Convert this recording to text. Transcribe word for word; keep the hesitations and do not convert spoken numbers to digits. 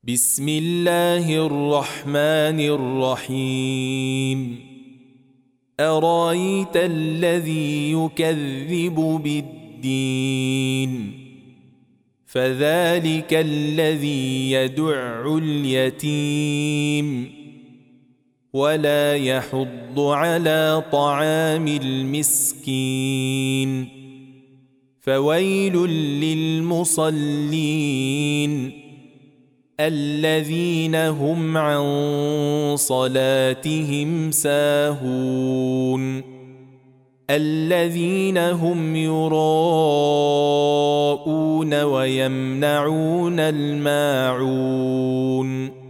بسم الله الرحمن الرحيم أرايت الذي يكذب بالدين فذلك الذي يدع اليتيم ولا يحض على طعام المسكين فويل للمصلين الذين هم عن صلاتهم ساهون الذين هم يراءون ويمنعون الماعون